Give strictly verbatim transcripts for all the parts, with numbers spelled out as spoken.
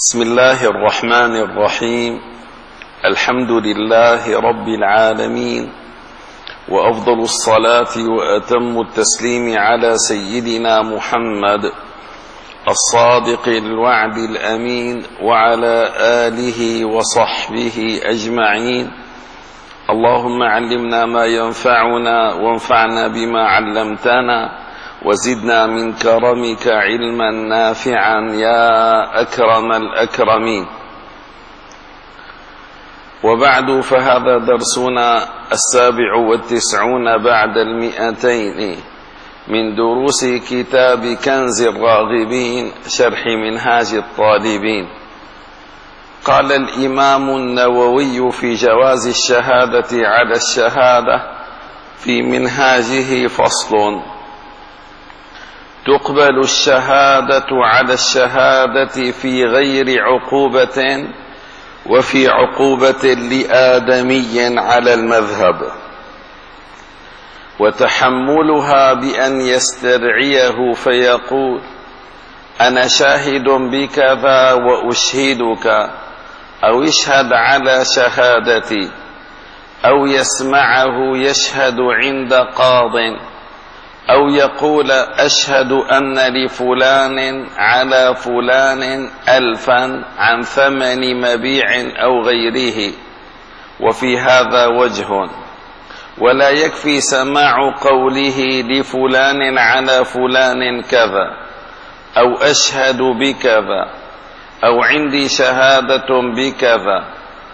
بسم الله الرحمن الرحيم. الحمد لله رب العالمين، وأفضل الصلاة وأتم التسليم على سيدنا محمد الصادق الوعد الأمين وعلى آله وصحبه أجمعين. اللهم علمنا ما ينفعنا وانفعنا بما علمتنا، وزدنا من كرمك علما نافعا يا أكرم الأكرمين. وبعد، فهذا درسنا السابع والتسعون بعد المئتين من دروس كتاب كنز الراغبين شرح منهاج الطالبين. قال الإمام النووي في جواز الشهادة على الشهادة في منهاجه: فصل: تقبل الشهادة على الشهادة في غير عقوبة وفي عقوبة لآدمي على المذهب، وتحملها بأن يستدعيه فيقول: أنا شاهد بكذا وأشهدك، أو اشهد على شهادتي، أو يسمعه يشهد عند قاضٍ، أو يقول: أشهد أن لفلان على فلان ألفا عن ثمن مبيع أو غيره. وفي هذا وجه، ولا يكفي سماع قوله لفلان على فلان كذا، أو أشهد بكذا، أو عندي شهادة بكذا،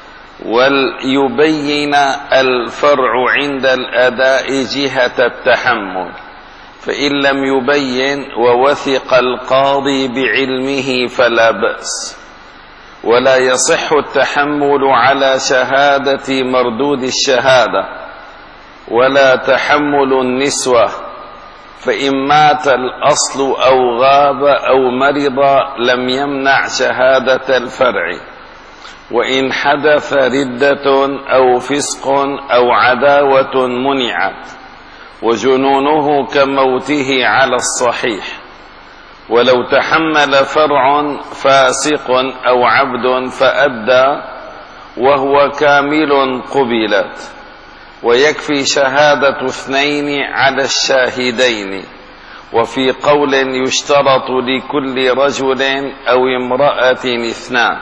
وليبين الفرع عند الأداء جهة التحمل، فإن لم يبين ووثق القاضي بعلمه فلا بأس. ولا يصح التحمل على شهادة مردود الشهادة، ولا تحمل النسوة، فإن مات الأصل أو غاب أو مرض لم يمنع شهادة الفرع، وإن حدث ردة أو فسق أو عداوة منعت، وجنونه كموته على الصحيح. ولو تحمل فرع فاسق أو عبد فأدى وهو كامل قبلت. ويكفي شهادة اثنين على الشاهدين. وفي قول يشترط لكل رجل أو امرأة اثنان،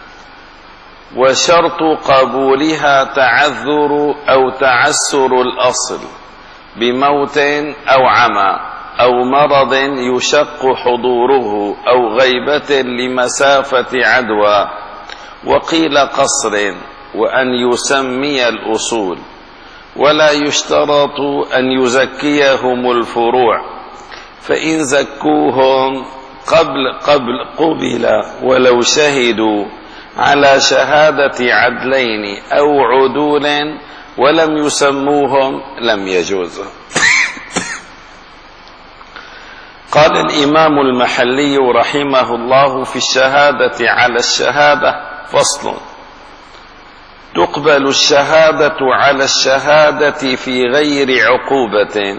وشرط قبولها تعذر أو تعسر الأصل بموت أو عمى أو مرض يشق حضوره أو غيبة لمسافة عدوى، وقيل قصر، وأن يسمي الأصول. ولا يشترط أن يزكيهم الفروع، فإن زكوهم قبل قبل قبل، ولو شهدوا على شهادة عدلين أو عدول ولم يسموهم لم يجوز. قال الإمام المحلي رحمه الله في الشهادة على الشهادة: فصل: تقبل الشهادة على الشهادة في غير عقوبة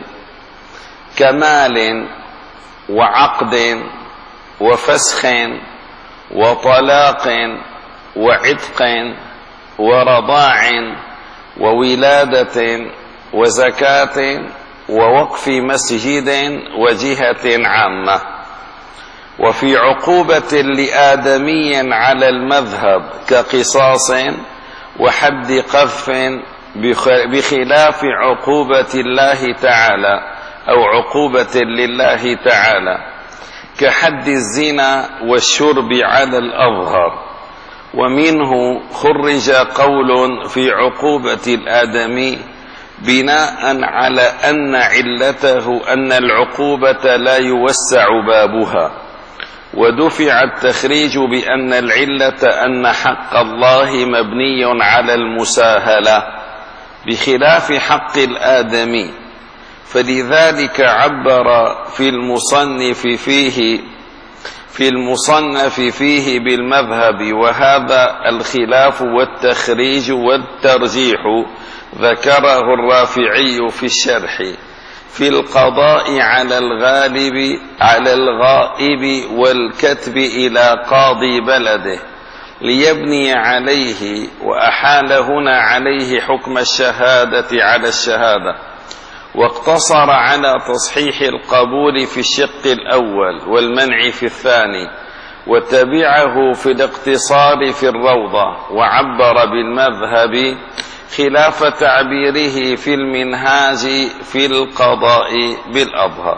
كمال وعقد وفسخ وطلاق وعتق ورضاع وولادة وزكاة ووقف مسجد وجهة عامة. وفي عقوبة لآدمي على المذهب كقصاص وحد قذف، بخلاف عقوبة الله تعالى أو عقوبة لله تعالى كحد الزنا والشرب على الأظهر. ومنه خرج قول في عقوبة الآدمي بناء على أن علته أن العقوبة لا يوسع بابها، ودفع التخريج بأن العلة أن حق الله مبني على المساهلة بخلاف حق الآدمي. فلذلك عبر في المصنف فيه في المصنف فيه بالمذهب، وهذا الخلاف والتخريج والترجيح ذكره الرافعي في الشرح، في القضاء على الغالب على الغائب والكتب إلى قاضي بلده ليبني عليه، وأحال هنا عليه حكم الشهادة على الشهادة، واقتصر على تصحيح القبول في الشق الأول والمنع في الثاني، وتبعه في الاقتصار في الروضة، وعبر بالمذهب خلاف تعبيره في المنهاج في القضاء بالأظهر.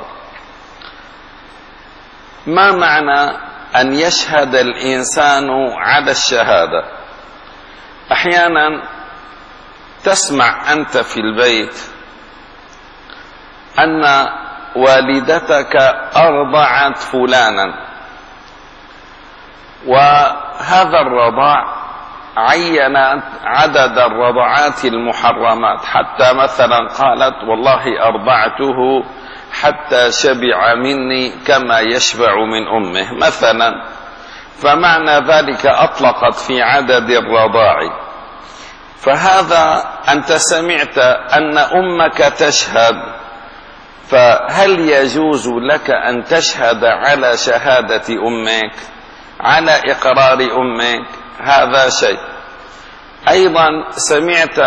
ما معنى أن يشهد الإنسان على الشهادة؟ أحيانا تسمع أنت في البيت أن والدتك أرضعت فلانا، وهذا الرضاع عينت عدد الرضعات المحرمات، حتى مثلا قالت والله أرضعته حتى شبع مني كما يشبع من أمه مثلا، فمعنى ذلك أطلقت في عدد الرضاع. فهذا أنت سمعت أن أمك تشهد، فهل يجوز لك أن تشهد على شهادة أمك، على إقرار أمك؟ هذا شيء. أيضا سمعت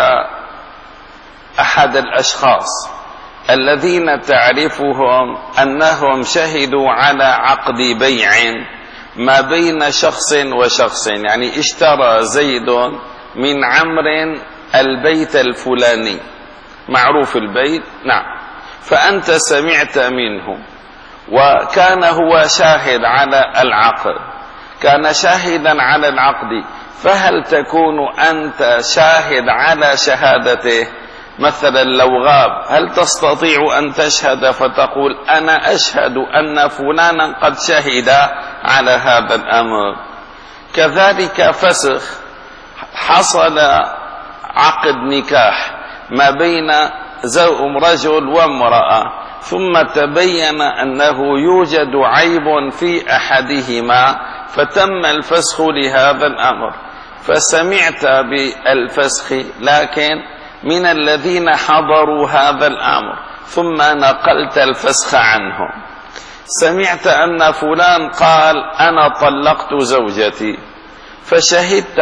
أحد الأشخاص الذين تعرفهم أنهم شهدوا على عقد بيع ما بين شخص وشخص، يعني اشترى زيد من عمرو البيت الفلاني، معروف البيت، نعم، فأنت سمعت منه وكان هو شاهد على العقد، كان شاهدا على العقد، فهل تكون أنت شاهد على شهادته؟ مثلا لو غاب هل تستطيع أن تشهد فتقول أنا أشهد أن فلانا قد شهد على هذا الأمر؟ كذلك فسخ، حصل عقد نكاح ما بين رجل وامرأة، ثم تبين أنه يوجد عيب في أحدهما فتم الفسخ لهذا الأمر، فسمعت بالفسخ لكن من الذين حضروا هذا الأمر، ثم نقلت الفسخ عنهم. سمعت أن فلان قال أنا طلقت زوجتي، فشهدت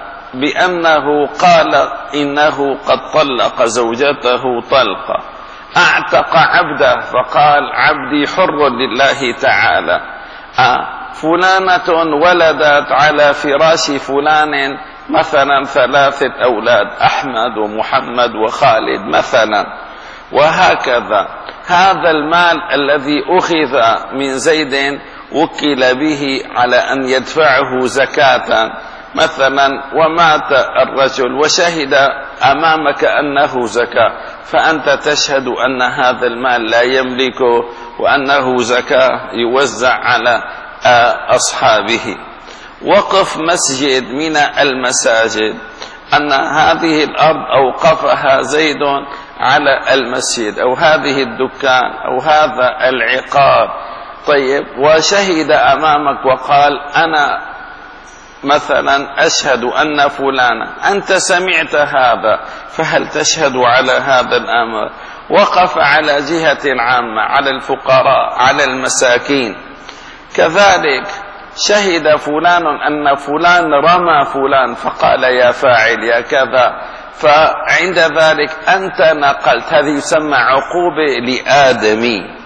بأنه قال إنه قد طلق زوجته طلقة. أعتق عبده فقال عبدي حر لله تعالى. آه فلانة ولدت على فراش فلان مثلا ثلاثة أولاد، أحمد ومحمد وخالد مثلا، وهكذا. هذا المال الذي أخذ من زيد وكل به على أن يدفعه زكاة مثلا، ومات الرجل وشهد أمامك أنه زكاة، فأنت تشهد أن هذا المال لا يملكه وأنه زكاة يوزع على أصحابه. وقف مسجد من المساجد، أن هذه الأرض أوقفها زيد على المسجد، أو هذه الدكان أو هذا العقار، طيب، وشهد أمامك وقال أنا مثلا أشهد أن فلانا، أنت سمعت هذا، فهل تشهد على هذا الأمر؟ وقف على جهة عامة، على الفقراء، على المساكين. كذلك شهد فلان أن فلان رمى فلان فقال يا فاعل يا كذا، فعند ذلك أنت نقلت، هذه يسمى عقوبة لآدمي.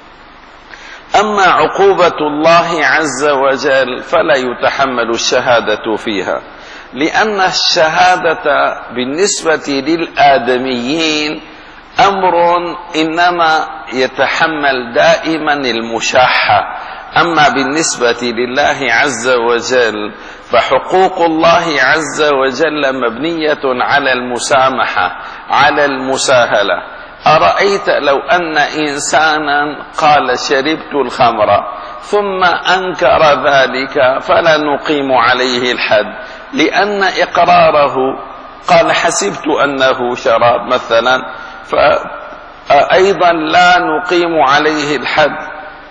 أما عقوبة الله عز وجل فلا يتحمل الشهادة فيها، لأن الشهادة بالنسبة للآدميين أمر إنما يتحمل دائما المشاحة، أما بالنسبة لله عز وجل فحقوق الله عز وجل مبنية على المسامحة، على المساهلة. أرأيت لو أن إنسانا قال شربت الخمر ثم أنكر ذلك فلا نقيم عليه الحد، لأن إقراره قال حسبت أنه شراب مثلا، فأيضا لا نقيم عليه الحد.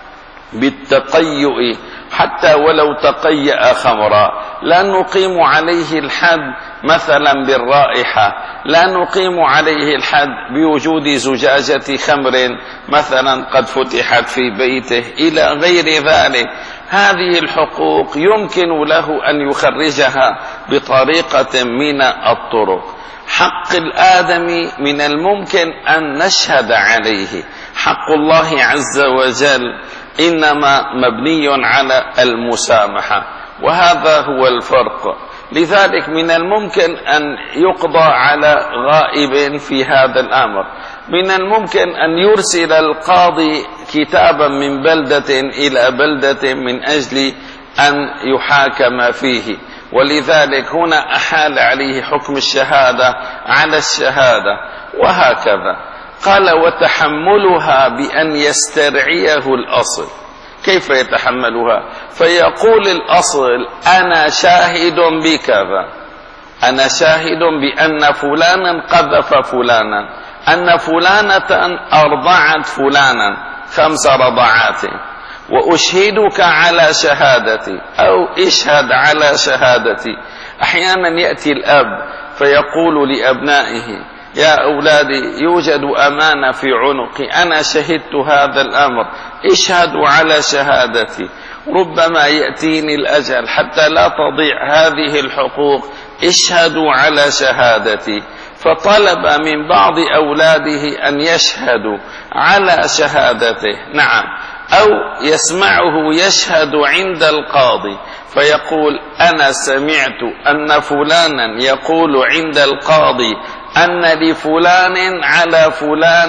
بالتقيؤ حتى ولو تقيأ خمرا، لا نقيم عليه الحد مثلا بالرائحة، لا نقيم عليه الحد بوجود زجاجة خمر مثلا قد فتحت في بيته إلى غير ذلك. هذه الحقوق يمكن له أن يخرجها بطريقة من الطرق. حق الآدمي من الممكن أن نشهد عليه، حق الله عز وجل إنما مبني على المسامحة، وهذا هو الفرق. لذلك من الممكن أن يقضى على غائب في هذا الأمر، من الممكن أن يرسل القاضي كتابا من بلدة إلى بلدة من أجل أن يحاكم فيه، ولذلك هنا أحال عليه حكم الشهادة على الشهادة، وهكذا. قال وتحملها بأن يسترعيه الأصل. كيف يتحملها؟ فيقول الأصل أنا شاهد بكذا، أنا شاهد بأن فلانا قذف فلانا، أن فلانة أرضعت فلانا خمس رضعات، وأشهدك على شهادتي أو اشهد على شهادتي. أحيانا يأتي الأب فيقول لأبنائه يا أولادي يوجد أمانة في عنقي، أنا شهدت هذا الأمر، اشهدوا على شهادتي. ربما يأتيني الأجل حتى لا تضيع هذه الحقوق، اشهدوا على شهادتي. فطلب من بعض أولاده أن يشهدوا على شهادته، نعم، أو يسمعه يشهد عند القاضي فيقول أنا سمعت أن فلانا يقول عند القاضي أن لفلان على فلان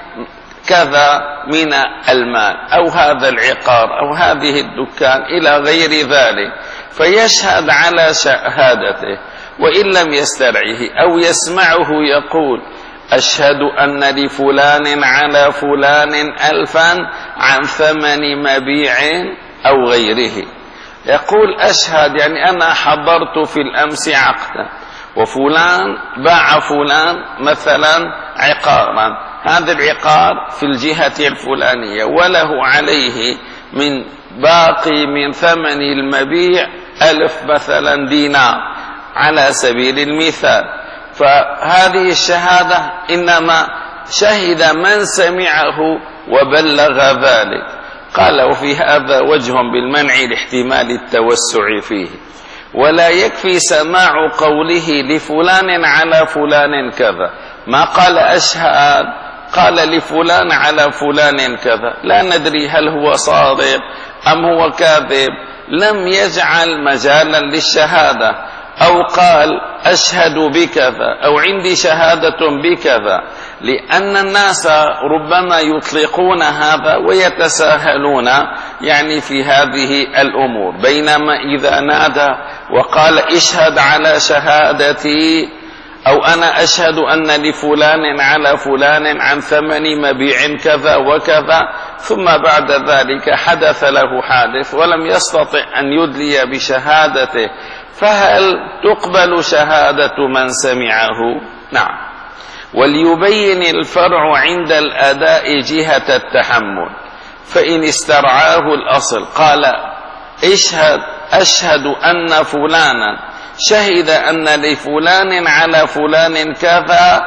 كذا من المال أو هذا العقار أو هذه الدكان إلى غير ذلك، فيشهد على شهادته. وإن لم يسترعه أو يسمعه يقول أشهد أن لفلان على فلان ألفا عن ثمن مبيع أو غيره، يقول أشهد يعني أنا حضرت في الأمس عقدا، وفلان باع فلان مثلا عقارا، هذا العقار في الجهة الفلانية وله عليه من باقي من ثمن المبيع ألف مثلا دينار على سبيل المثال. فهذه الشهادة إنما شهد من سمعه وبلغ ذلك. قال وفي هذا وجه بالمنع لاحتمال التوسع فيه، ولا يكفي سماع قوله لفلان على فلان كذا، ما قال أشهد، قال لفلان على فلان كذا، لا ندري هل هو صادق أم هو كاذب، لم يجعل مجالا للشهادة. أو قال أشهد بكذا أو عندي شهادة بكذا، لأن الناس ربما يطلقون هذا ويتساهلون يعني في هذه الأمور، بينما إذا نادى وقال اشهد على شهادتي أو أنا أشهد أن لفلان على فلان عن ثمن مبيع كذا وكذا، ثم بعد ذلك حدث له حادث ولم يستطع أن يدلي بشهادته، فهل تقبل شهادة من سمعه؟ نعم. وليبين الفرع عند الأداء جهة التحمل، فإن استرعاه الأصل قال اشهد أشهد أن فلانا شهد أن لفلان على فلان كذا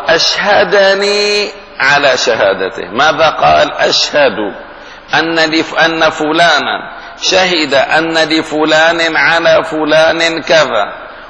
وأشهدني على شهادته، ماذا قال؟ أشهد أن لف أن فلانا شهد أن لفلان على فلان كذا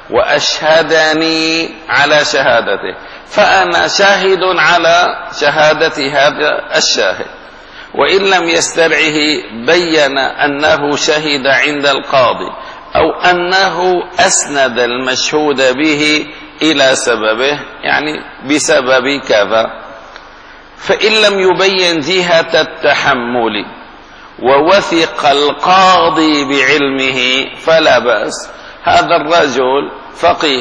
وأشهدني على شهادته، فأنا شاهد على شهادة هذا الشاهد. وإن لم يسترعه بين أنه شهد عند القاضي أو أنه أسند المشهود به إلى سببه، يعني بسبب كذا. فإن لم يبين جهة التحمل ووثق القاضي بعلمه فلا بأس. هذا الرجل فقيه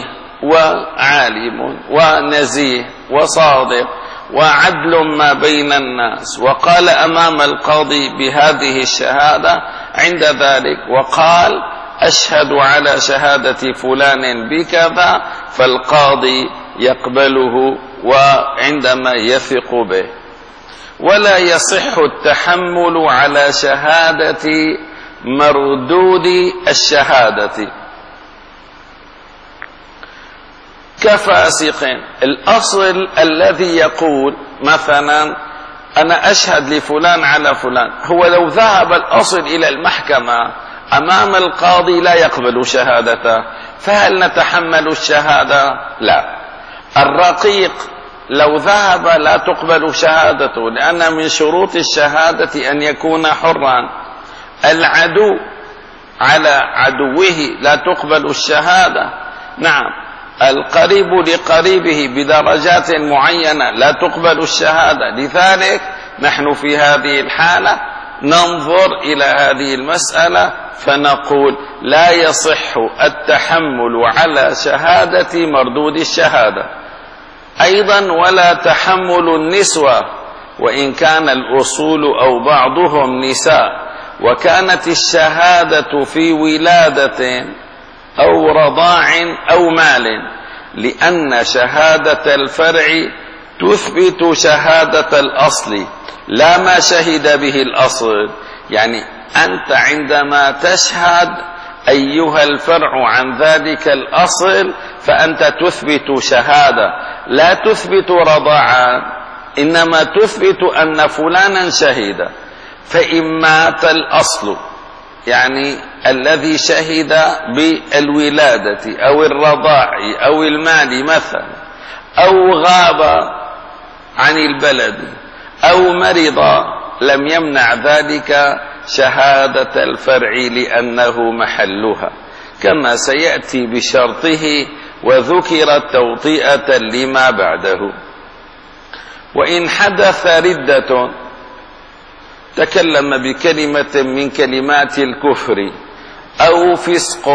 وعالم ونزيه وصادق وعدل ما بين الناس، وقال أمام القاضي بهذه الشهادة عند ذلك وقال أشهد على شهادة فلان بكذا، فالقاضي يقبله وعندما يثق به. ولا يصح التحمل على شهادة مردود الشهادة كفاسق. الأصل الذي يقول مثلا أنا أشهد لفلان على فلان، هو لو ذهب الأصل إلى المحكمة أمام القاضي لا يقبل شهادته، فهل نتحمل الشهادة؟ لا. الرقيق لو ذهب لا تقبل شهادته، لأن من شروط الشهادة أن يكون حرا. العدو على عدوه لا تقبل الشهادة. نعم. القريب لقريبه بدرجات معينة لا تقبل الشهادة. لذلك نحن في هذه الحالة ننظر إلى هذه المسألة فنقول لا يصح التحمل على شهادة مردود الشهادة. أيضا ولا تحمل النسوة، وإن كان الأصول أو بعضهم نساء، وكانت الشهادة في ولادة أو رضاع أو مال، لأن شهادة الفرع تثبت شهادة الأصل لا ما شهد به الأصل. يعني أنت عندما تشهد أيها الفرع عن ذلك الأصل فأنت تثبت شهادة، لا تثبت رضاعا، إنما تثبت أن فلانا شهد. فإن مات الأصل، يعني الذي شهد بالولادة أو الرضاع أو المال مثلا، أو غاب عن البلد أو مرض، لم يمنع ذلك شهادة الفرع لأنه محلها، كما سيأتي بشرطه وذكر توطئة لما بعده. وإن حدث ردة، تكلم بكلمة من كلمات الكفر، أو فسق.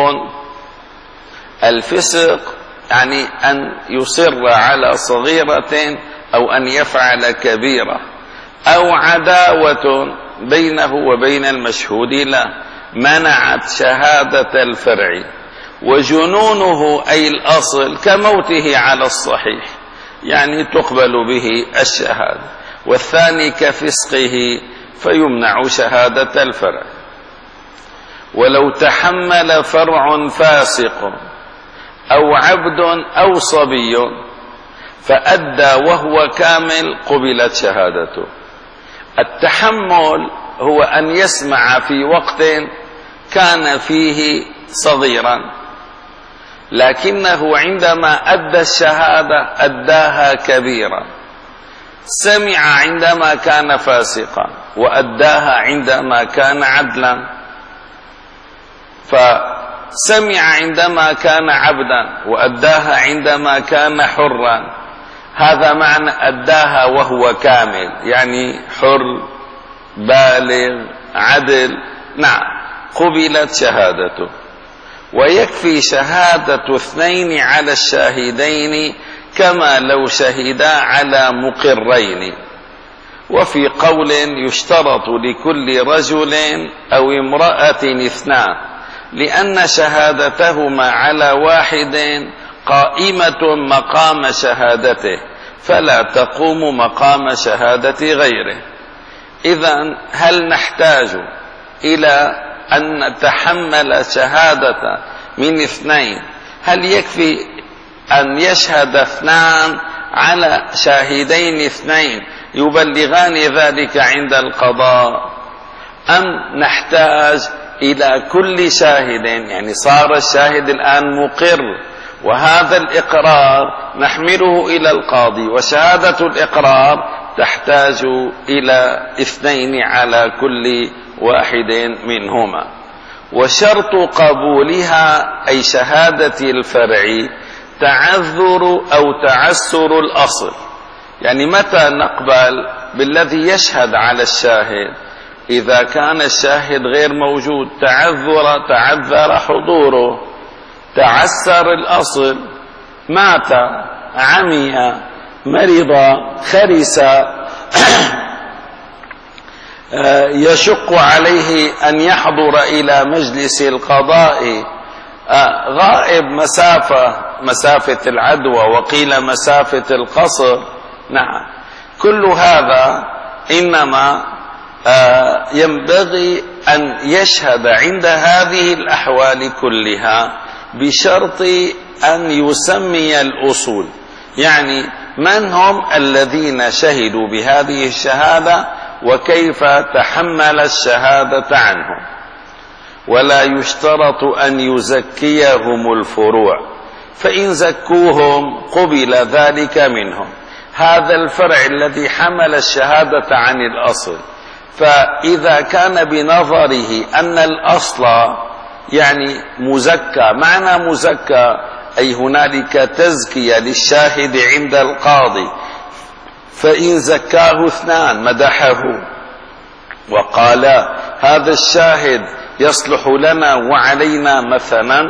الفسق يعني أن يصر على صغيرة أو أن يفعل كبيرة، أو عداوة بينه وبين المشهود له منعت شهادة الفرع. وجنونه أي الأصل كموته على الصحيح، يعني تقبل به الشهادة. والثاني كفسقه فيمنع شهادة الفرع. ولو تحمل فرع فاسق أو عبد أو صبي فأدى وهو كامل قبلت شهادته. التحمل هو أن يسمع في وقت كان فيه صغيرا، لكنه عندما أدى الشهادة أداها كبيرا. سمع عندما كان فاسقا وأداها عندما كان عدلا، فسمع عندما كان عبدا وأداها عندما كان حرا، هذا معنى أداها وهو كامل، يعني حر بالغ عدل. نعم، قبلت شهادته. ويكفي شهادة اثنين على الشاهدين كما لو شهدا على مقرين. وفي قول يشترط لكل رجل أو امرأة اثنان، لأن شهادتهما على واحد قائمة مقام شهادته، فلا تقوم مقام شهادة غيره. إذن هل نحتاج إلى أن نتحمل شهادة من اثنين؟ هل يكفي أن يشهد اثنان على شاهدين اثنين يبلغان ذلك عند القضاء، أم نحتاج إلى كل شاهد؟ يعني صار الشاهد الآن مقر، وهذا الإقرار نحمله إلى القاضي، وشهادة الإقرار تحتاج إلى اثنين على كل واحد منهما. وشرط قبولها أي شهادة الفرع تعذر أو تعسر الأصل. يعني متى نقبل بالذي يشهد على الشاهد؟ إذا كان الشاهد غير موجود، تعذر تعذر حضوره، تعسر الأصل، مات، عمي، مرض، خرس، يشق عليه أن يحضر إلى مجلس القضاء، غائب مسافة مسافة العدوى وقيل مسافة القصر. نعم، كل هذا إنما ينبغي أن يشهد عند هذه الأحوال كلها بشرط أن يسمي الأصول، يعني من هم الذين شهدوا بهذه الشهادة وكيف تحمل الشهادة عنهم. ولا يشترط أن يزكيهم الفروع، فإن زكوهم قبل ذلك منهم. هذا الفرع الذي حمل الشهادة عن الأصل، فإذا كان بنظره أن الأصل يعني مزكى، معنى مزكى أي هنالك تزكية للشاهد عند القاضي، فإن زكاه اثنان مدحه وقال هذا الشاهد يصلح لنا وعلينا مثلا،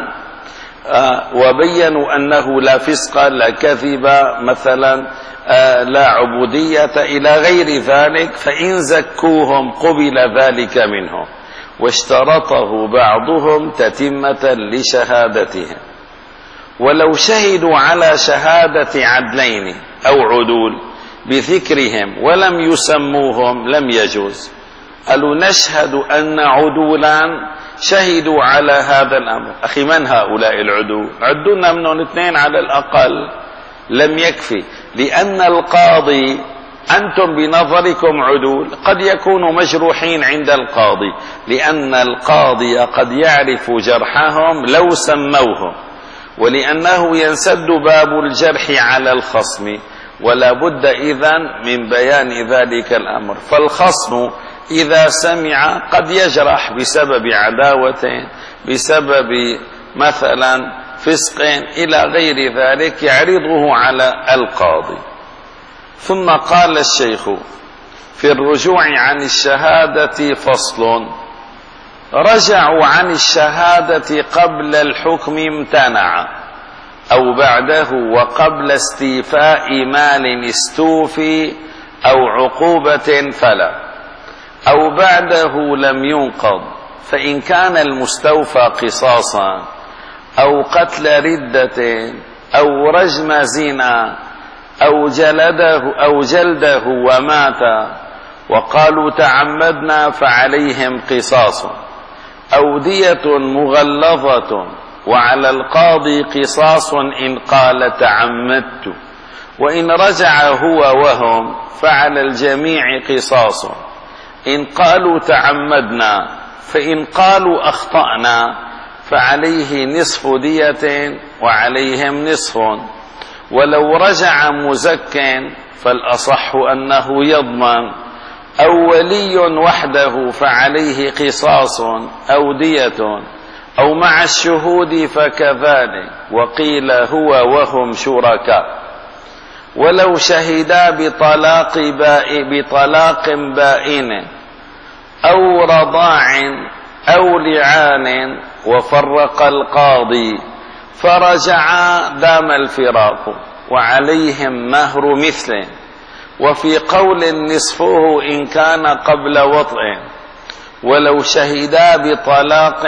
وبينوا أنه لا فسق لا كذب مثلا لا عبودية إلى غير ذلك، فإن زكوهم قبل ذلك منهم، واشترطه بعضهم تتمة لشهادتهم. ولو شهدوا على شهادة عدلين أو عدول بذكرهم ولم يسموهم لم يجوز. قالوا نشهد أن عدولا شهدوا على هذا الأمر. أخي من هؤلاء العدول؟ عدونا منهم اثنين على الأقل، لم يكفي، لأن القاضي أنتم بنظركم عدول قد يكونوا مجروحين عند القاضي، لأن القاضي قد يعرف جرحهم لو سموهم، ولأنه ينسد باب الجرح على الخصم، ولا بد إذن من بيان ذلك الأمر. فالخصم إذا سمع قد يجرح بسبب عداوة، بسبب مثلا فسق إلى غير ذلك، يعرضه على القاضي. ثم قال الشيخ في الرجوع عن الشهادة فصل: رجعوا عن الشهادة قبل الحكم امتنع، أو بعده وقبل استيفاء مال استوفي أو عقوبة فلا، أو بعده لم ينقض، فإن كان المستوفى قصاصا أو قتل ردة أو رجم زنا أو جلده أو جلده ومات وقالوا تعمدنا فعليهم قصاص، أو دية مغلظة وعلى القاضي قصاص إن قال تعمدت، وإن رجع هو وهم فعلى الجميع قصاص إن قالوا تعمدنا، فإن قالوا أخطأنا فعليه نصف دية وعليهم نصف. ولو رجع مزك فالأصح أنه يضمن، أو ولي وحده فعليه قصاص أو دية، أو مع الشهود فكذلك، وقيل هو وهم شركاء. ولو شهدا بطلاق بائن بطلاق بائن أو رضاع أو لعان وفرق القاضي فرجعا دام الفراق، وعليهم مهر مثله، وفي قول نصفه إن كان قبل وطئ. ولو شهدا بطلاق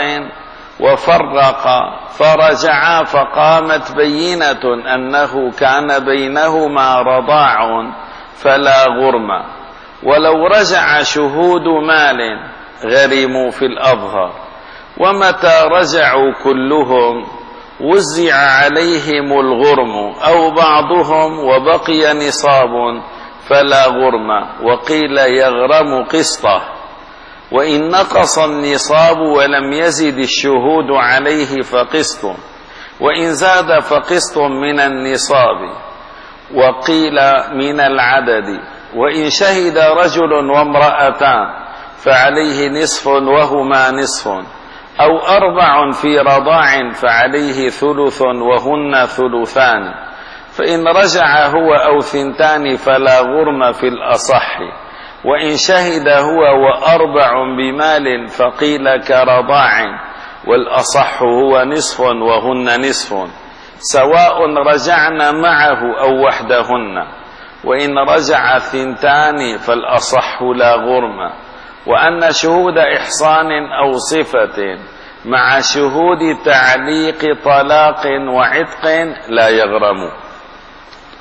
وفرقا فرجعا فقامت بينة أنه كان بينهما رضاع فلا غرم. ولو رجع شهود مال غرموا في الأظهر، ومتى رجعوا كلهم وزع عليهم الغرم أو بعضهم وبقي نصاب فلا غرم، وقيل يغرم قسطه. وإن نقص النصاب ولم يزد الشهود عليه فقسط، وإن زاد فقسط من النصاب، وقيل من العدد. وإن شهد رجل وامرأتان فعليه نصف وهما نصف، أو أربع في رضاع فعليه ثلث وهن ثلثان. فإن رجع هو أو ثنتان فلا غرم في الأصح. وإن شهد هو وأربع بمال فقيل كرضاع، والأصح هو نصف وهن نصف، سواء رجعن معه أو وحدهن. وإن رجع ثنتان فالأصح لا غرم. وأن شهود إحصان أو صفة مع شهود تعليق طلاق وعتق لا يغرم.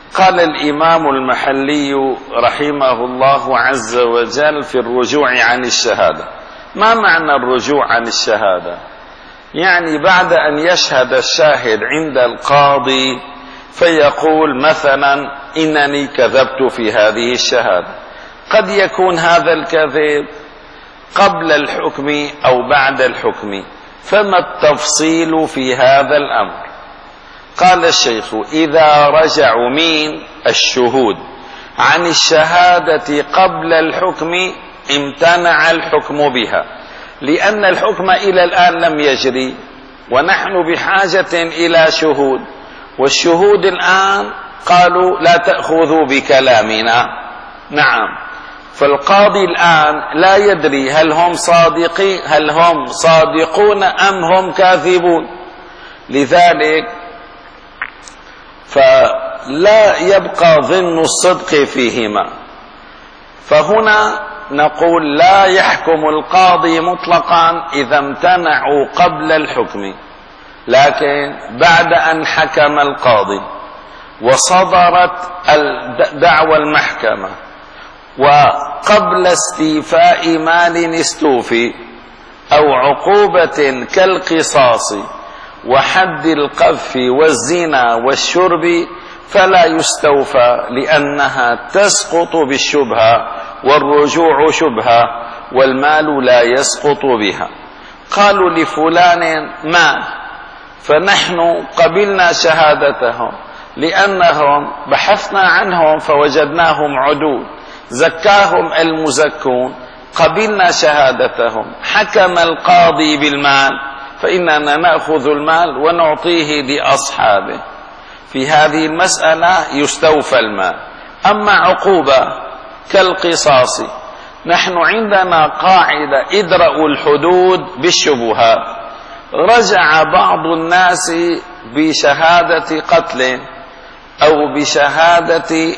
قال الإمام المحلي رحمه الله عز وجل في الرجوع عن الشهادة: ما معنى الرجوع عن الشهادة؟ يعني بعد أن يشهد الشاهد عند القاضي فيقول مثلا إنني كذبت في هذه الشهادة، قد يكون هذا الكذب قبل الحكم أو بعد الحكم، فما التفصيل في هذا الأمر؟ قال الشيخ: إذا رجعوا من الشهود عن الشهادة قبل الحكم امتنع الحكم بها، لأن الحكم إلى الآن لم يجري ونحن بحاجة إلى شهود، والشهود الآن قالوا لا تأخذوا بكلامنا. نعم، فالقاضي الآن لا يدري هل هم صادقين هل هم صادقون أم هم كاذبون، لذلك فلا يبقى ظن الصدق فيهما. فهنا نقول لا يحكم القاضي مطلقا إذا امتنعوا قبل الحكم، لكن بعد أن حكم القاضي وصدرت دعوى المحكمة وقبل استيفاء مال استوفي أو عقوبة كالقصاص وحد القذف والزنا والشرب، فلا يستوفى لأنها تسقط بالشبهة، والرجوع شبهة، والمال لا يسقط بها. قالوا لفلان مال، فنحن قبلنا شهادتهم لأنهم بحثنا عنهم فوجدناهم عدول، زكاهم المزكون، قبلنا شهادتهم، حكم القاضي بالمال، فإننا نأخذ المال ونعطيه لأصحابه. في هذه المسألة يستوفى المال. أما عقوبة كالقصاص، نحن عندنا قاعدة: ادرأوا الحدود بالشبهات. رجع بعض الناس بشهادة قتل أو بشهادة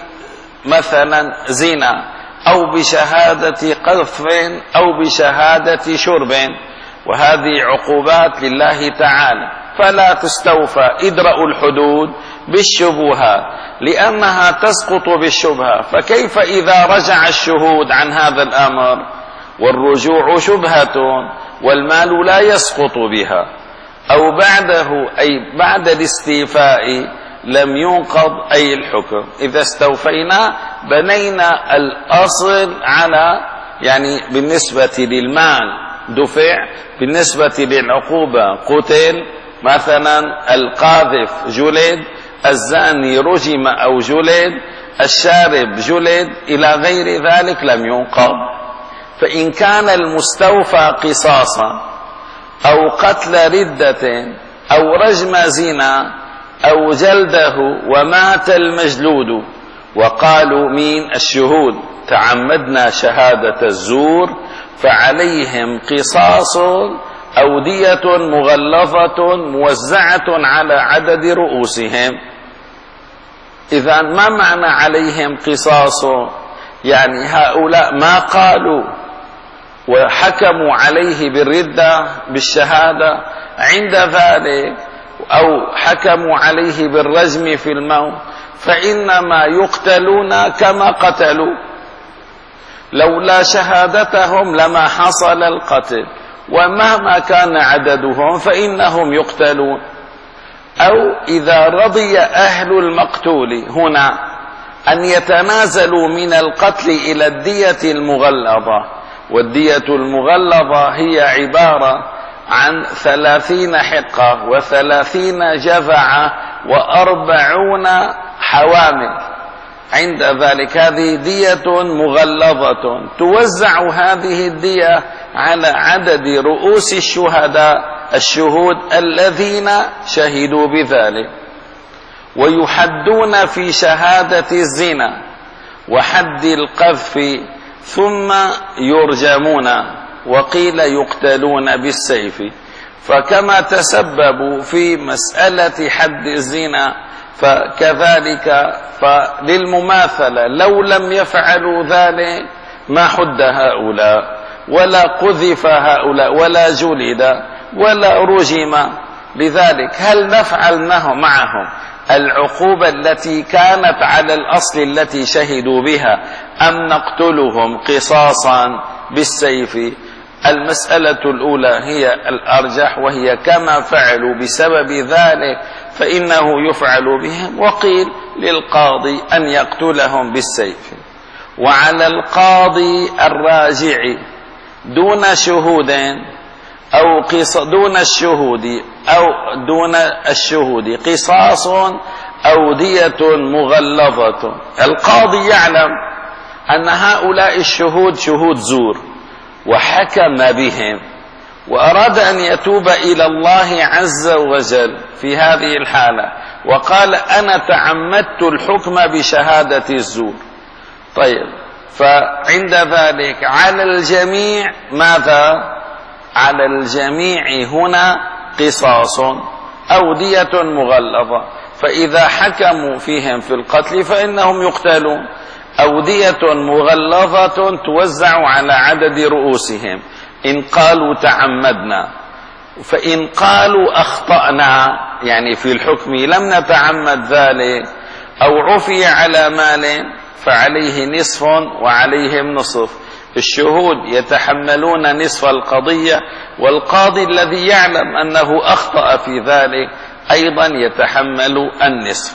مثلا زنا أو بشهادة قذف أو بشهادة شرب، وهذه عقوبات لله تعالى، فلا تستوفى. ادرأوا الحدود بالشبهات لأنها تسقط بالشبهة. فكيف إذا رجع الشهود عن هذا الأمر والرجوع شبهة والمال لا يسقط بها، أو بعده أي بعد الاستيفاء لم ينقض أي الحكم؟ إذا استوفينا بنينا الأصل على، يعني بالنسبة للمال دفع، بالنسبة للعقوبة قتل، مثلا القاذف جلد، الزاني رجم أو جلد، الشارب جلد، إلى غير ذلك لم ينقض. فإن كان المستوفى قصاصا أو قتل ردة أو رجم زنا أو جلده ومات المجلود، وقالوا من الشهود تعمدنا شهادة الزور، فعليهم قصاص أو دية مغلظة موزعة على عدد رؤوسهم. إذا ما معنى عليهم قصاص؟ يعني هؤلاء ما قالوا وحكموا عليه بالردة بالشهادة عند ذلك، أو حكموا عليه بالرجم في الموت، فإنما يقتلون كما قتلوا. لولا شهادتهم لما حصل القتل، ومهما كان عددهم فإنهم يقتلون. أو إذا رضي أهل المقتول هنا أن يتنازلوا من القتل إلى الدية المغلظة، والدية المغلظة هي عبارة عن ثلاثين حقة وثلاثين جذعة وأربعون حوامل، عند ذلك هذه دية مغلظة توزع هذه الدية على عدد رؤوس الشهداء الشهود الذين شهدوا بذلك، ويحدون في شهادة الزنا وحد القذف ثم يرجمون، وقيل يقتلون بالسيف. فكما تسببوا في مسألة حد الزنا فكذلك فللمماثلة لو لم يفعلوا ذلك ما حد هؤلاء ولا قذف هؤلاء ولا جلد ولا رجم. لذلك هل نفعل معهم العقوبة التي كانت على الأصل التي شهدوا بها أم نقتلهم قصاصا بالسيف؟ المسألة الأولى هي الأرجح، وهي كما فعلوا بسبب ذلك فإنه يفعل بهم، وقيل للقاضي أن يقتلهم بالسيف. وعلى القاضي الراجع دون شهود أو قص دون الشهود أو دون الشهود قصاص أو دية مغلظة. القاضي يعلم أن هؤلاء الشهود شهود زور وحكم بهم، وأراد أن يتوب إلى الله عز وجل في هذه الحالة، وقال أنا تعمدت الحكم بشهادة الزور. طيب، فعند ذلك على الجميع ماذا؟ على الجميع هنا قصاص أو دية مغلظة، فإذا حكموا فيهم في القتل فإنهم يقتلون، أو دية مغلظة توزع على عدد رؤوسهم إن قالوا تعمدنا. فإن قالوا أخطأنا يعني في الحكم لم نتعمد ذلك، أو عفي على مال فعليه نصف وعليهم نصف. الشهود يتحملون نصف القضية، والقاضي الذي يعلم أنه أخطأ في ذلك أيضا يتحمل النصف.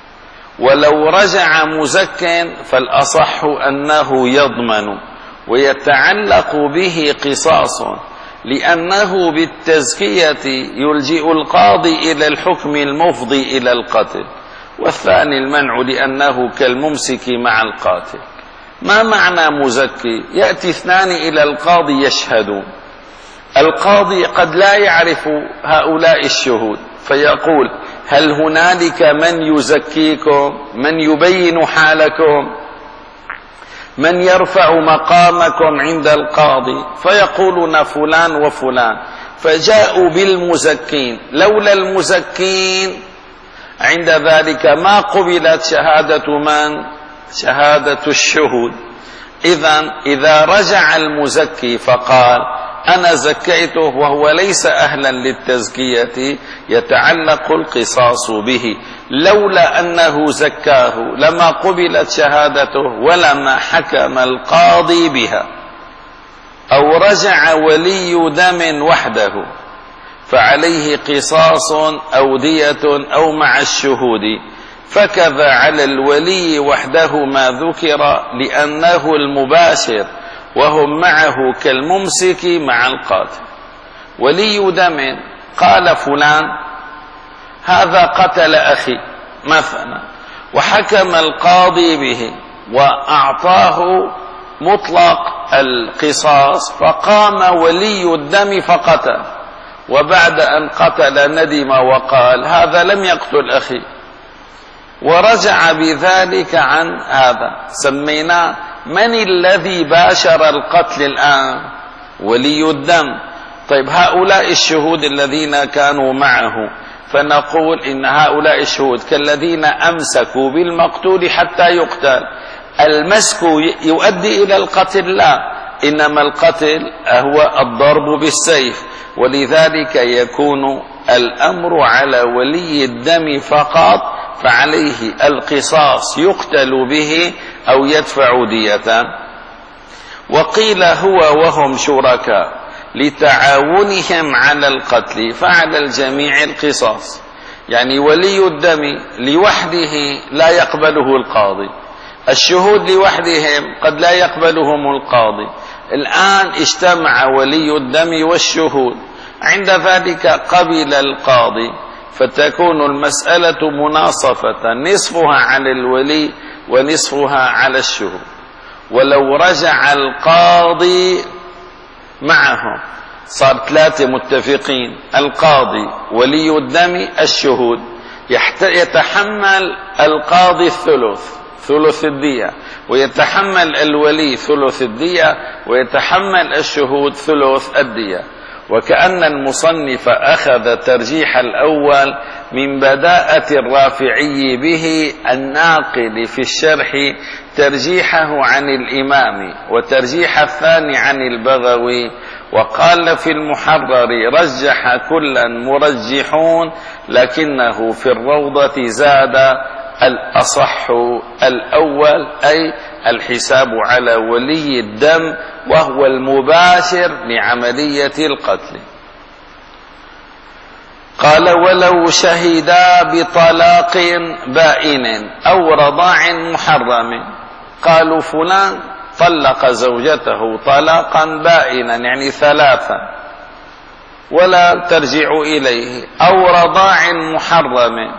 ولو رجع مزك فالأصح أنه يضمن ويتعلق به قصاص، لأنه بالتزكية يلجئ القاضي إلى الحكم المفضي إلى القتل، والثاني المنع لأنه كالممسك مع القاتل. ما معنى مزكي؟ يأتي اثنان إلى القاضي يشهدون، القاضي قد لا يعرف هؤلاء الشهود فيقول هل هنالك من يزكيكم، من يبين حالكم، من يرفع مقامكم عند القاضي؟ فيقولون فلان وفلان، فجاءوا بالمزكين. لولا المزكين عند ذلك ما قبلت شهادة من؟ شهادة الشهود. إذن إذا رجع المزكي فقال أنا زكيته وهو ليس أهلا للتزكية يتعلق القصاص به، لولا أنه زكاه لما قبلت شهادته ولما حكم القاضي بها. أو رجع ولي دم وحده فعليه قصاص أو دية أو مع الشهود، فكذا على الولي وحده ما ذكر لأنه المباشر وهم معه كالممسك مع القاتل. ولي دم قال فلان هذا قتل أخي مثلا، وحكم القاضي به وأعطاه مطلق القصاص، فقام ولي الدم فقتل، وبعد أن قتل ندم وقال هذا لم يقتل أخي، ورجع بذلك عن هذا. سميناه من الذي باشر القتل الآن؟ ولي الدم. طيب هؤلاء الشهود الذين كانوا معه، فنقول إن هؤلاء الشهود كالذين أمسكوا بالمقتول حتى يقتل. المسك يؤدي إلى القتل؟ لا، إنما القتل هو الضرب بالسيف، ولذلك يكون الأمر على ولي الدم فقط، فعليه القصاص يقتل به أو يدفع دية. وقيل هو وهم شركاء لتعاونهم على القتل فعلى الجميع القصاص. يعني ولي الدم لوحده لا يقبله القاضي، الشهود لوحدهم قد لا يقبلهم القاضي. الآن اجتمع ولي الدم والشهود، عند ذلك قبل القاضي، فتكون المسألة مناصفة، نصفها على الولي ونصفها على الشهود. ولو رجع القاضي معهم صار ثلاثة متفقين، القاضي ولي الدم الشهود، يتحمل القاضي الثلث ثلث الدية، ويتحمل الولي ثلث الدية، ويتحمل الشهود ثلث الدية. وكأن المصنف أخذ ترجيح الأول من بداءة الرافعي به الناقل في الشرح ترجيحه عن الإمام، وترجيح الثاني عن البغوي، وقال في المحرر رجح كلا مرجحون، لكنه في الروضة زاد الأصح الأول، أي الحساب على ولي الدم وهو المباشر لعملية القتل. قال ولو شهدا بطلاق بائن أو رضاع محرم، قالوا فلان طلق زوجته طلاقا بائنا يعني ثلاثا ولا ترجع إليه، أو رضاع محرم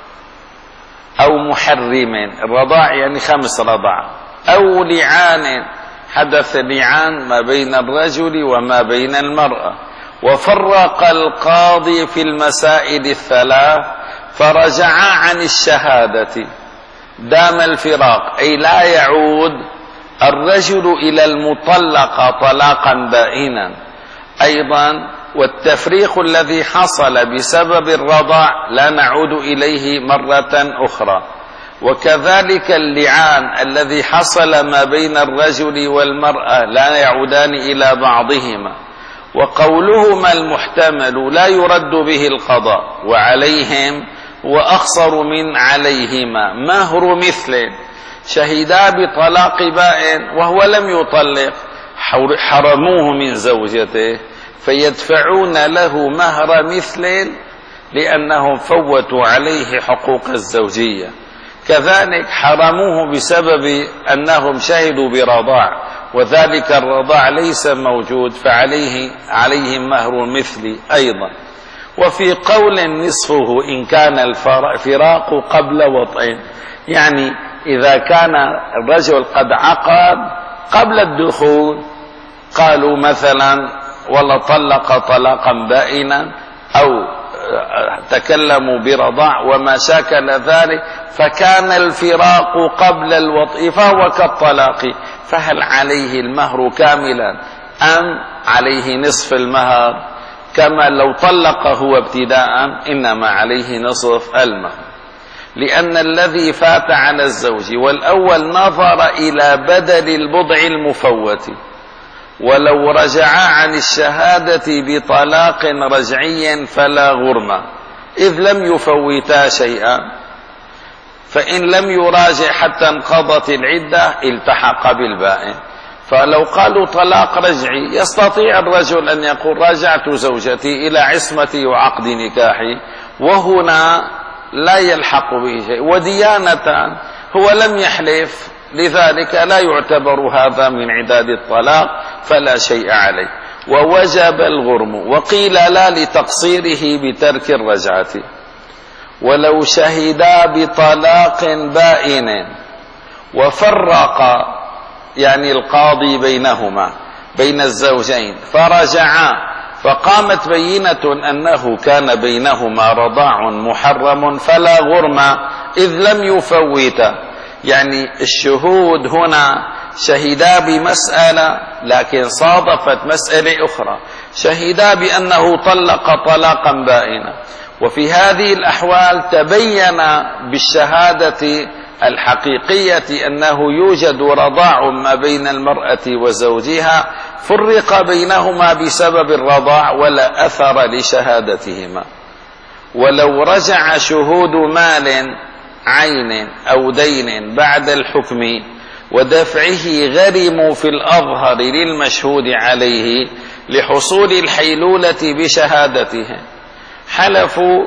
أو محرم، الرضاع يعني خمس رضع، أو لعان، حدث لعان ما بين الرجل وما بين المرأة، وفرق القاضي في المسائل الثلاث فرجعا عن الشهادة، دام الفراق أي لا يعود الرجل إلى المطلقة طلاقا بائنا. أيضا والتفريق الذي حصل بسبب الرضاع لا نعود إليه مرة أخرى، وكذلك اللعان الذي حصل ما بين الرجل والمرأة لا يعودان إلى بعضهما. وقولهما المحتمل لا يرد به القضاء، وعليهم وأقصر من عليهما مهر مثل، شهدا بطلاق بائن وهو لم يطلق، حرموه من زوجته فيدفعون له مهر مثل لأنهم فوتوا عليه حقوق الزوجية. كذلك حرموه بسبب أنهم شهدوا برضاع، وذلك الرضاع ليس موجود فعليه عليهم مهر مثل أيضا. وفي قول نصفه إن كان الفراق قبل وطئ، يعني إذا كان الرجل قد عقد قبل الدخول، قالوا مثلا ولا طلق طلاقا بائنا أو تكلموا برضاع وما شاكل ذلك، فكان الفراق قبل الوطء فهو كالطلاق، فهل عليه المهر كاملا أم عليه نصف المهر؟ كما لو طلقه ابتداء إنما عليه نصف المهر، لأن الذي فات على الزوج والأول نظر إلى بدل البضع المفوت، ولو رجعا عن الشهادة بطلاق رجعي فلا غرمة، إذ لم يفوتا شيئا. فإن لم يراجع حتى انقضت العدة التحق بالبائن. فلو قالوا طلاق رجعي يستطيع الرجل أن يقول راجعت زوجتي إلى عصمتي وعقد نكاحي، وهنا لا يلحق به شيء، وديانة هو لم يحلف، لذلك لا يعتبر هذا من عداد الطلاق فلا شيء عليه، ووجب الغرم. وقيل لا لتقصيره بترك الرجعة. ولو شهدا بطلاق بائن وفرق يعني القاضي بينهما بين الزوجين فرجعا، فقامت بينة أنه كان بينهما رضاع محرم فلا غرم إذ لم يفوتا، يعني الشهود هنا شهدا بمسألة لكن صادفت مسألة أخرى، شهدا بأنه طلق طلاقا بائنا، وفي هذه الأحوال تبين بالشهادة الحقيقية أنه يوجد رضاع ما بين المرأة وزوجها، فرق بينهما بسبب الرضاع ولا أثر لشهادتهما. ولو رجع شهود مال عين أو دين بعد الحكم ودفعه غرموا في الأظهر للمشهود عليه لحصول الحيلولة بشهادته، حلفوا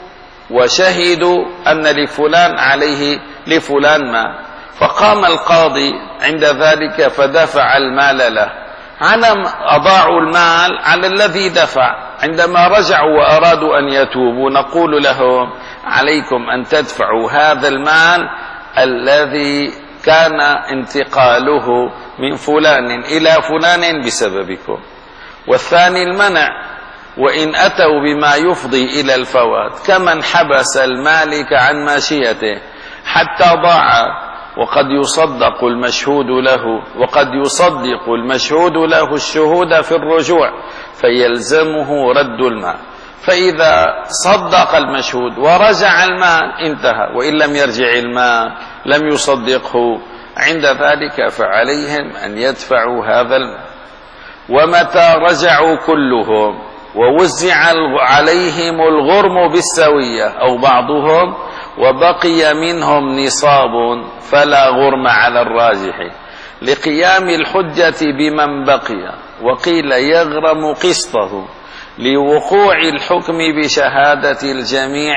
وشهدوا أن لفلان عليه لفلان ما، فقام القاضي عند ذلك فدفع المال له، على أضاعوا المال على الذي دفع. عندما رجعوا وأرادوا أن يتوبوا نقول لهم عليكم أن تدفعوا هذا المال الذي كان انتقاله من فلان إلى فلان بسببكم. والثاني المنع، وإن أتوا بما يفضي إلى الفوات كمن حبس المالك عن ماشيته حتى ضاع، وقد يصدق المشهود له وقد يصدق المشهود له الشهود في الرجوع فيلزمه رد المال، فإذا صدق المشهود ورجع المال انتهى، وإن لم يرجع المال لم يصدقه، عند ذلك فعليهم أن يدفعوا هذا المال. ومتى رجعوا كلهم ووزع عليهم الغرم بالسوية أو بعضهم وبقي منهم نصاب فلا غرم على الراجح لقيام الحجة بمن بقي، وقيل يغرم قسطه لوقوع الحكم بشهادة الجميع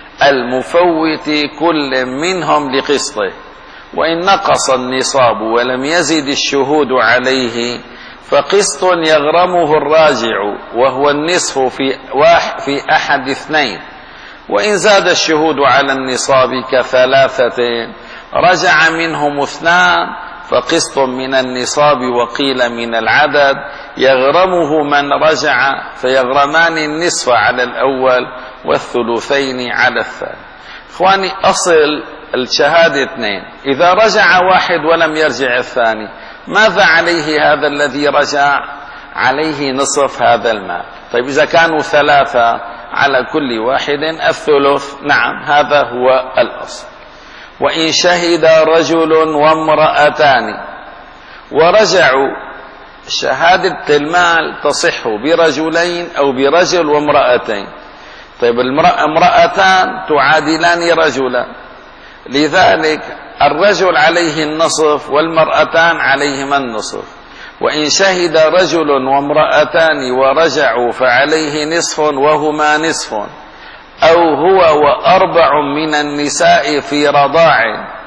المفوت كل منهم لقسطه، وإن نقص النصاب ولم يزد الشهود عليه فقسط يغرمه الراجع وهو النصف في واحد في أحد اثنين، وإن زاد الشهود على النصاب كثلاثة رجع منهم اثنان فقسط من النصاب وقيل من العدد يغرمه من رجع، فيغرمان النصف على الأول والثلثين على الثاني. إخواني، أصل الشهادة اثنين، إذا رجع واحد ولم يرجع الثاني ماذا عليه هذا الذي رجع؟ عليه نصف هذا المال. طيب إذا كانوا ثلاثة على كل واحد الثلث. نعم، هذا هو الأصل. وإن شهد رجل وامرأتان ورجعوا، شهادة المال تصح برجلين أو برجل وامرأتين. طيب امرأتان تعادلان رجلا، لذلك الرجل عليه النصف والمرأتان عليهما النصف. وإن شهد رجل وامرأتان ورجعوا فعليه نصف وهما نصف، أو هو وأربع من النساء في رضاع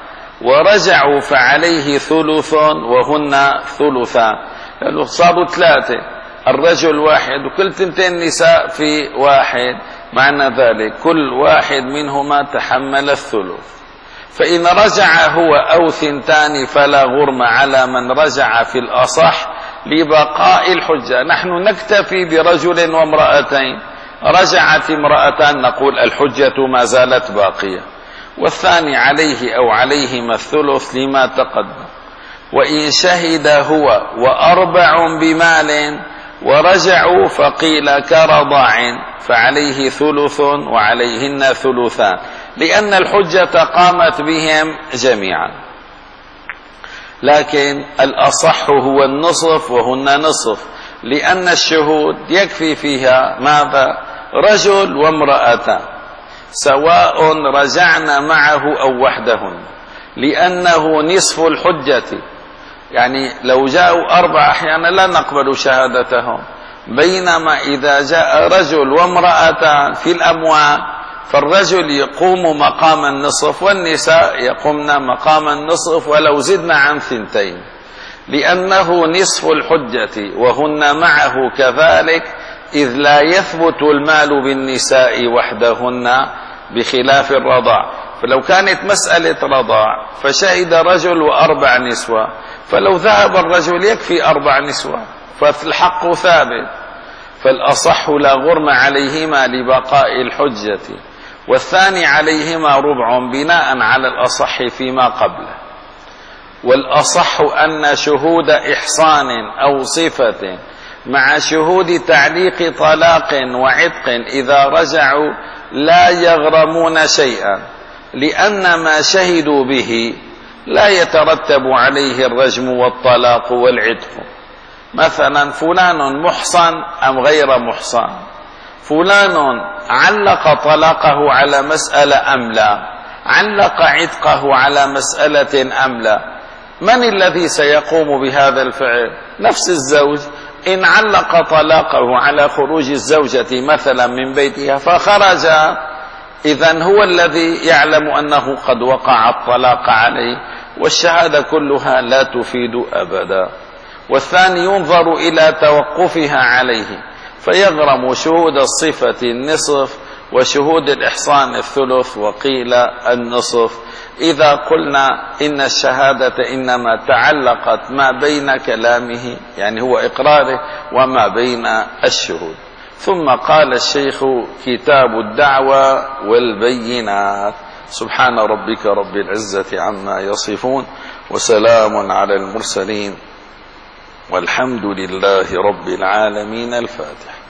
ورجعوا فعليه ثلث وهن ثلثان. لأنه صاروا ثلاثة، الرجل واحد وكل تنتين نساء في واحد، معنى ذلك كل واحد منهما تحمل الثلث. فإن رجع هو أو ثنتان فلا غرم على من رجع في الأصح لبقاء الحجة. نحن نكتفي برجل وامرأتين، رجعت امرأتان نقول الحجة ما زالت باقية، والثاني عليه أو عليهما الثلث لما تقدم. وإن شهد هو وأربع بمال ورجعوا فقيل كرضاع فعليه ثلث وعليهن ثلثان، لأن الحجة قامت بهم جميعا. لكن الأصح هو النصف وهن نصف، لأن الشهود يكفي فيها ماذا؟ رجل وامرأتان سواء رجعنا معه أو وحدهن، لأنه نصف الحجة. يعني لو جاءوا أربع أحيانا لا نقبل شهادتهم، بينما إذا جاء رجل وامرأتان في الأموال فالرجل يقوم مقام النصف والنساء يقومن مقام النصف ولو زدنا عن ثنتين، لأنه نصف الحجة وهن معه كذلك، إذ لا يثبت المال بالنساء وحدهن بخلاف الرضاع. فلو كانت مسألة رضاع فشهد رجل وأربع نسوة، فلو ذهب الرجل يكفي أربع نسوة، فالحق ثابت. فالأصح لا غرم عليهما لبقاء الحجة، والثاني عليهما ربع بناء على الأصح فيما قبله. والأصح أن شهود إحصان أو صفة مع شهود تعليق طلاق وعتق إذا رجعوا لا يغرمون شيئا، لأن ما شهدوا به لا يترتب عليه الرجم والطلاق والعتق. مثلا فلان محصن أم غير محصن، فلان علق طلاقه على مسألة أم لا، علق عتقه على مسألة أم لا، من الذي سيقوم بهذا الفعل؟ نفس الزوج. إن علق طلاقه على خروج الزوجة مثلا من بيتها فخرج، إذن هو الذي يعلم أنه قد وقع الطلاق عليه، والشهادة كلها لا تفيد أبدا. والثاني ينظر إلى توقفها عليه فيغرم شهود الصفة النصف وشهود الإحصان الثلث، وقيل النصف إذا قلنا إن الشهادة إنما تعلقت ما بين كلامه، يعني هو إقراره، وما بين الشهود. ثم قال الشيخ: كتاب الدعوى والبينات. سبحان ربك رب العزة عما يصفون، وسلام على المرسلين، والحمد لله رب العالمين. الفاتح.